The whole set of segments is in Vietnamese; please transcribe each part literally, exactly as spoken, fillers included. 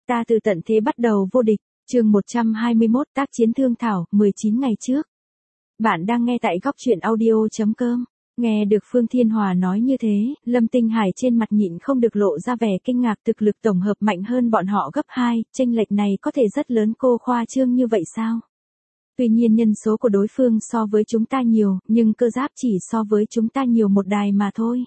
Ta từ tận thế bắt đầu vô địch, chương một trăm hai mươi mốt tác chiến thương thảo, mười chín ngày trước. Bạn đang nghe tại góc truyện audio chấm com. Nghe được Phương Thiên Hòa nói như thế, Lâm Tinh Hải trên mặt nhịn không được lộ ra vẻ kinh ngạc, thực lực tổng hợp mạnh hơn bọn họ gấp hai, chênh lệch này có thể rất lớn, cô khoa trương như vậy sao? Tuy nhiên nhân số của đối phương so với chúng ta nhiều, nhưng cơ giáp chỉ so với chúng ta nhiều một đài mà thôi.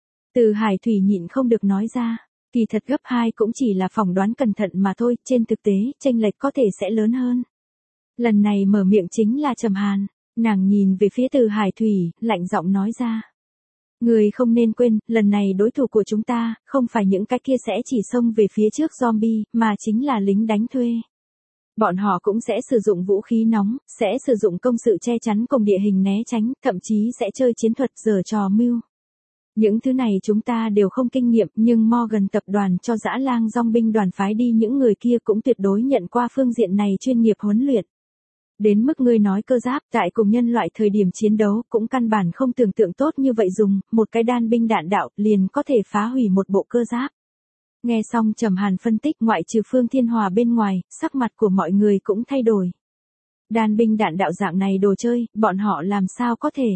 Từ Hải Thủy nhịn không được nói ra, kỳ thật gấp hai cũng chỉ là phỏng đoán cẩn thận mà thôi, trên thực tế, chênh lệch có thể sẽ lớn hơn. Lần này mở miệng chính là Trầm Hàn, nàng nhìn về phía Từ Hải Thủy, lạnh giọng nói ra. Người không nên quên, lần này đối thủ của chúng ta, không phải những cái kia sẽ chỉ xông về phía trước zombie, mà chính là lính đánh thuê. Bọn họ cũng sẽ sử dụng vũ khí nóng, sẽ sử dụng công sự che chắn cùng địa hình né tránh, thậm chí sẽ chơi chiến thuật giở trò mưu. Những thứ này chúng ta đều không kinh nghiệm, nhưng Morgan tập đoàn cho dã lang dòng binh đoàn phái đi những người kia cũng tuyệt đối nhận qua phương diện này chuyên nghiệp huấn luyện. Đến mức ngươi nói cơ giáp tại cùng nhân loại thời điểm chiến đấu cũng căn bản không tưởng tượng tốt như vậy, dùng một cái đan binh đạn đạo liền có thể phá hủy một bộ cơ giáp. Nghe xong Trầm Hàn phân tích, ngoại trừ Phương Thiên Hòa bên ngoài, sắc mặt của mọi người cũng thay đổi. Đan binh đạn đạo dạng này đồ chơi, bọn họ làm sao có thể?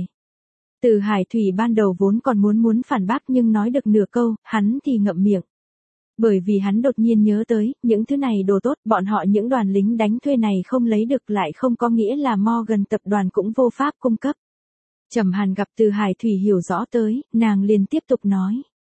Từ Hải Thủy ban đầu vốn còn muốn muốn phản bác, nhưng nói được nửa câu, hắn thì ngậm miệng. Bởi vì hắn đột nhiên nhớ tới, những thứ này đồ tốt, bọn họ những đoàn lính đánh thuê này không lấy được lại không có nghĩa là Morgan tập đoàn cũng vô pháp cung cấp. Trầm Hàn gặp Từ Hải Thủy hiểu rõ tới, nàng liền tiếp tục nói.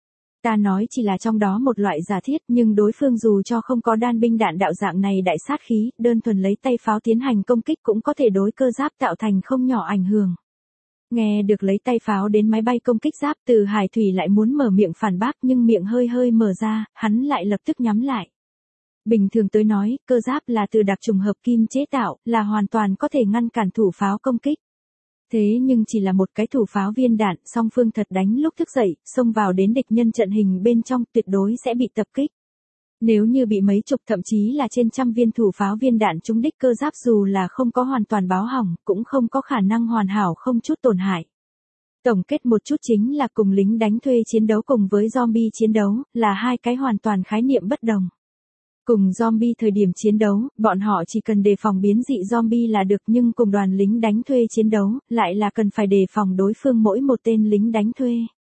Ta nói chỉ là trong đó một loại giả thiết, nhưng đối phương dù cho không có đan binh đạn đạo dạng này đại sát khí, đơn thuần lấy tay pháo tiến hành công kích cũng có thể đối cơ giáp tạo thành không nhỏ ảnh hưởng. Nghe được lấy tay pháo đến máy bay công kích giáp, Từ Hải Thủy lại muốn mở miệng phản bác, nhưng miệng hơi hơi mở ra, hắn lại lập tức nhắm lại. Bình thường tới nói, cơ giáp là từ đặc trùng hợp kim chế tạo, là hoàn toàn có thể ngăn cản thủ pháo công kích. Thế nhưng chỉ là một cái thủ pháo viên đạn, song phương thật đánh lúc thức dậy, xông vào đến địch nhân trận hình bên trong, tuyệt đối sẽ bị tập kích. Nếu như bị mấy chục thậm chí là trên trăm viên thủ pháo viên đạn trúng đích, cơ giáp dù là không có hoàn toàn báo hỏng, cũng không có khả năng hoàn hảo không chút tổn hại. Tổng kết một chút chính là cùng lính đánh thuê chiến đấu cùng với zombie chiến đấu, là hai cái hoàn toàn khái niệm bất đồng. Cùng zombie thời điểm chiến đấu, bọn họ chỉ cần đề phòng biến dị zombie là được, nhưng cùng đoàn lính đánh thuê chiến đấu, lại là cần phải đề phòng đối phương mỗi một tên lính đánh thuê.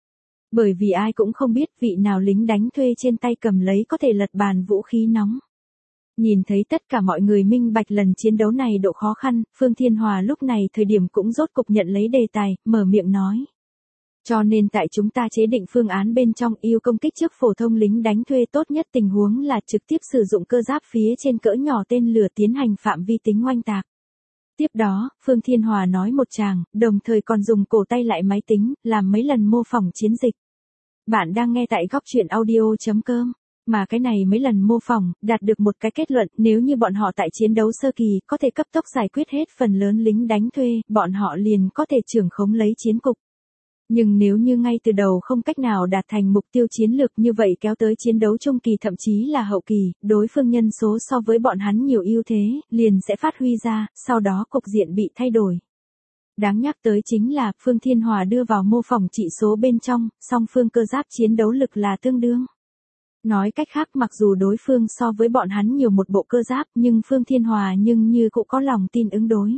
Bởi vì ai cũng không biết vị nào lính đánh thuê trên tay cầm lấy có thể lật bàn vũ khí nóng. Nhìn thấy tất cả mọi người minh bạch lần chiến đấu này độ khó khăn, Phương Thiên Hòa lúc này thời điểm cũng rốt cục nhận lấy đề tài, mở miệng nói. Cho nên tại chúng ta chế định phương án bên trong, yêu công kích trước phổ thông lính đánh thuê, tốt nhất tình huống là trực tiếp sử dụng cơ giáp phía trên cỡ nhỏ tên lửa tiến hành phạm vi tính oanh tạc. Tiếp đó, Phương Thiên Hòa nói một tràng, đồng thời còn dùng cổ tay lại máy tính, làm mấy lần mô phỏng chiến dịch. Bạn đang nghe tại góc truyện audio chấm com. Mà cái này mấy lần mô phỏng, đạt được một cái kết luận, nếu như bọn họ tại chiến đấu sơ kỳ, có thể cấp tốc giải quyết hết phần lớn lính đánh thuê, bọn họ liền có thể trưởng khống lấy chiến cục. Nhưng nếu như ngay từ đầu không cách nào đạt thành mục tiêu chiến lược, như vậy kéo tới chiến đấu trung kỳ thậm chí là hậu kỳ, đối phương nhân số so với bọn hắn nhiều ưu thế, liền sẽ phát huy ra, sau đó cục diện bị thay đổi. Đáng nhắc tới chính là, Phương Thiên Hòa đưa vào mô phỏng chỉ số bên trong, song phương cơ giáp chiến đấu lực là tương đương. Nói cách khác, mặc dù đối phương so với bọn hắn nhiều một bộ cơ giáp, nhưng Phương Thiên Hòa nhưng như cũng có lòng tin ứng đối.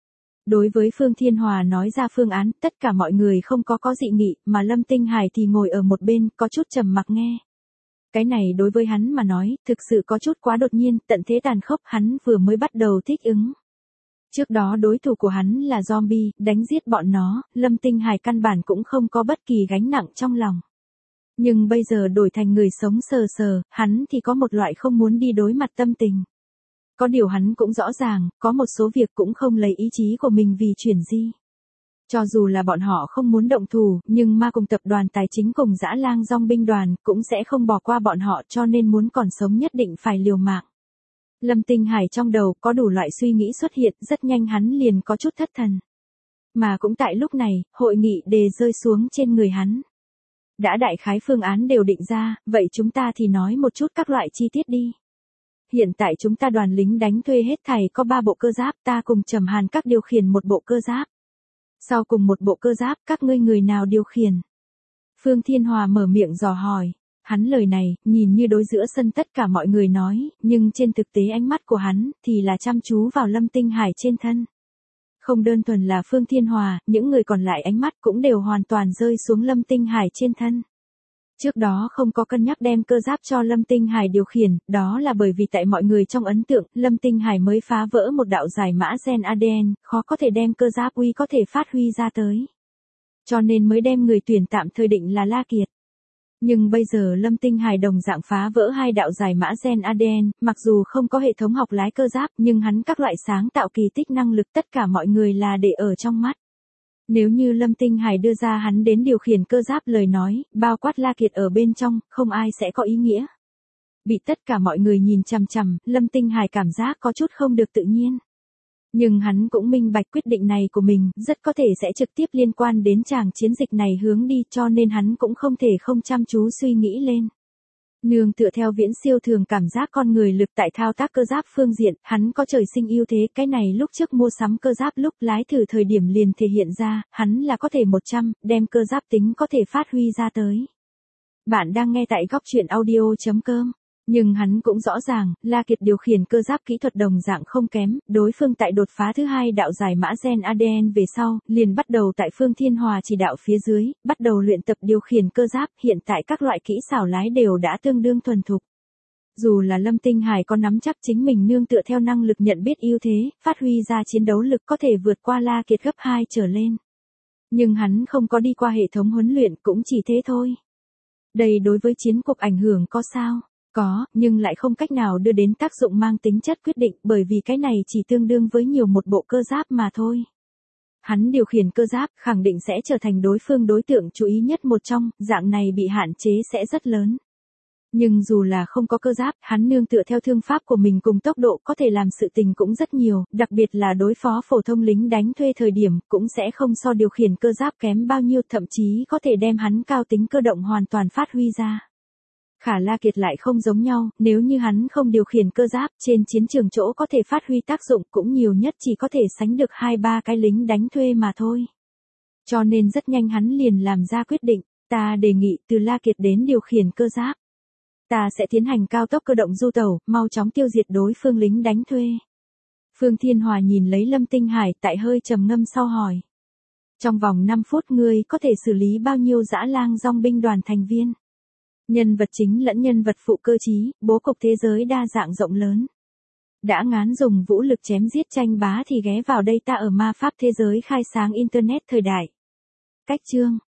Đối với Phương Thiên Hòa nói ra phương án, tất cả mọi người không có có dị nghị, mà Lâm Tinh Hải thì ngồi ở một bên, có chút trầm mặc nghe. Cái này đối với hắn mà nói, thực sự có chút quá đột nhiên, tận thế tàn khốc, hắn vừa mới bắt đầu thích ứng. Trước đó đối thủ của hắn là zombie, đánh giết bọn nó, Lâm Tinh Hải căn bản cũng không có bất kỳ gánh nặng trong lòng. Nhưng bây giờ đổi thành người sống sờ sờ, hắn thì có một loại không muốn đi đối mặt tâm tình. Có điều hắn cũng rõ ràng, có một số việc cũng không lấy ý chí của mình vì chuyển di. Cho dù là bọn họ không muốn động thủ, nhưng ma cùng tập đoàn tài chính cùng dã lang dòng binh đoàn cũng sẽ không bỏ qua bọn họ, cho nên muốn còn sống nhất định phải liều mạng. Lâm Tinh Hải trong đầu có đủ loại suy nghĩ xuất hiện, rất nhanh hắn liền có chút thất thần. Mà cũng tại lúc này, hội nghị đề rơi xuống trên người hắn. Đã đại khái phương án đều định ra, vậy chúng ta thì nói một chút các loại chi tiết đi. Hiện tại chúng ta đoàn lính đánh thuê hết thảy có ba bộ cơ giáp, ta cùng Trầm Hàn các điều khiển một bộ cơ giáp. Sau cùng một bộ cơ giáp, các ngươi người nào điều khiển? Phương Thiên Hòa mở miệng dò hỏi. Hắn lời này, nhìn như đối giữa sân tất cả mọi người nói, nhưng trên thực tế ánh mắt của hắn, thì là chăm chú vào Lâm Tinh Hải trên thân. Không đơn thuần là Phương Thiên Hòa, những người còn lại ánh mắt cũng đều hoàn toàn rơi xuống Lâm Tinh Hải trên thân. Trước đó không có cân nhắc đem cơ giáp cho Lâm Tinh Hải điều khiển, đó là bởi vì tại mọi người trong ấn tượng, Lâm Tinh Hải mới phá vỡ một đạo giải mã gen a đê en, khó có thể đem cơ giáp uy có thể phát huy ra tới. Cho nên mới đem người tuyển tạm thời định là La Kiệt. Nhưng bây giờ Lâm Tinh Hải đồng dạng phá vỡ hai đạo giải mã gen a đê en, mặc dù không có hệ thống học lái cơ giáp, nhưng hắn các loại sáng tạo kỳ tích năng lực tất cả mọi người là để ở trong mắt. Nếu như Lâm Tinh Hải đưa ra hắn đến điều khiển cơ giáp lời nói, bao quát La Kiệt ở bên trong, không ai sẽ có ý nghĩa. Bị tất cả mọi người nhìn chằm chằm, Lâm Tinh Hải cảm giác có chút không được tự nhiên. Nhưng hắn cũng minh bạch quyết định này của mình, rất có thể sẽ trực tiếp liên quan đến tràng chiến dịch này hướng đi, cho nên hắn cũng không thể không chăm chú suy nghĩ lên. Nương tựa theo viễn siêu thường cảm giác con người lực tại thao tác cơ giáp phương diện, hắn có trời sinh ưu thế, cái này lúc trước mua sắm cơ giáp lúc lái thử thời điểm liền thể hiện ra, hắn là có thể một trăm, đem cơ giáp tính có thể phát huy ra tới. Bạn đang nghe tại góc truyện audio chấm com. Nhưng hắn cũng rõ ràng, La Kiệt điều khiển cơ giáp kỹ thuật đồng dạng không kém, đối phương tại đột phá thứ hai đạo giải mã gen a đê en về sau, liền bắt đầu tại Phương Thiên Hòa chỉ đạo phía dưới, bắt đầu luyện tập điều khiển cơ giáp, hiện tại các loại kỹ xảo lái đều đã tương đương thuần thục. Dù là Lâm Tinh Hải có nắm chắc chính mình nương tựa theo năng lực nhận biết ưu thế, phát huy ra chiến đấu lực có thể vượt qua La Kiệt gấp hai trở lên. Nhưng hắn không có đi qua hệ thống huấn luyện cũng chỉ thế thôi. Đây đối với chiến cục ảnh hưởng có sao? Có, nhưng lại không cách nào đưa đến tác dụng mang tính chất quyết định, bởi vì cái này chỉ tương đương với nhiều một bộ cơ giáp mà thôi. Hắn điều khiển cơ giáp, khẳng định sẽ trở thành đối phương đối tượng chú ý nhất một trong, dạng này bị hạn chế sẽ rất lớn. Nhưng dù là không có cơ giáp, hắn nương tựa theo thương pháp của mình cùng tốc độ có thể làm sự tình cũng rất nhiều, đặc biệt là đối phó phổ thông lính đánh thuê thời điểm, cũng sẽ không so điều khiển cơ giáp kém bao nhiêu, thậm chí có thể đem hắn cao tính cơ động hoàn toàn phát huy ra. Khả La Kiệt lại không giống nhau, nếu như hắn không điều khiển cơ giáp, trên chiến trường chỗ có thể phát huy tác dụng cũng nhiều nhất chỉ có thể sánh được hai ba cái lính đánh thuê mà thôi. Cho nên rất nhanh hắn liền làm ra quyết định, ta đề nghị từ La Kiệt đến điều khiển cơ giáp. Ta sẽ tiến hành cao tốc cơ động du tàu, mau chóng tiêu diệt đối phương lính đánh thuê. Phương Thiên Hòa nhìn lấy Lâm Tinh Hải tại hơi trầm ngâm sau hỏi. Trong vòng năm phút ngươi có thể xử lý bao nhiêu dã lang dòng binh đoàn thành viên? Nhân vật chính lẫn nhân vật phụ cơ trí, bố cục thế giới đa dạng rộng lớn. Đã ngán dùng vũ lực chém giết tranh bá thì ghé vào đây ta ở ma pháp thế giới khai sáng Internet thời đại. Cách chương,